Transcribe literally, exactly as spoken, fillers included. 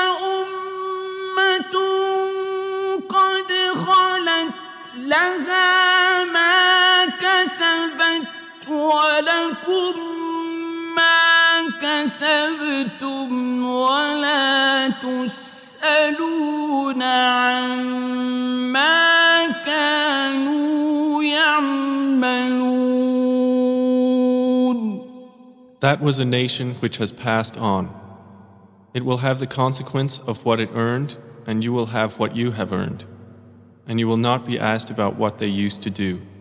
أمة قد خلت لها ما كسبت ولكم ما كسبتم ولا تسألون عما كانوا يعملون. That was a nation which has passed on. It will have the consequence of what it earned, and you will have what you have earned. And you will not be asked about what they used to do.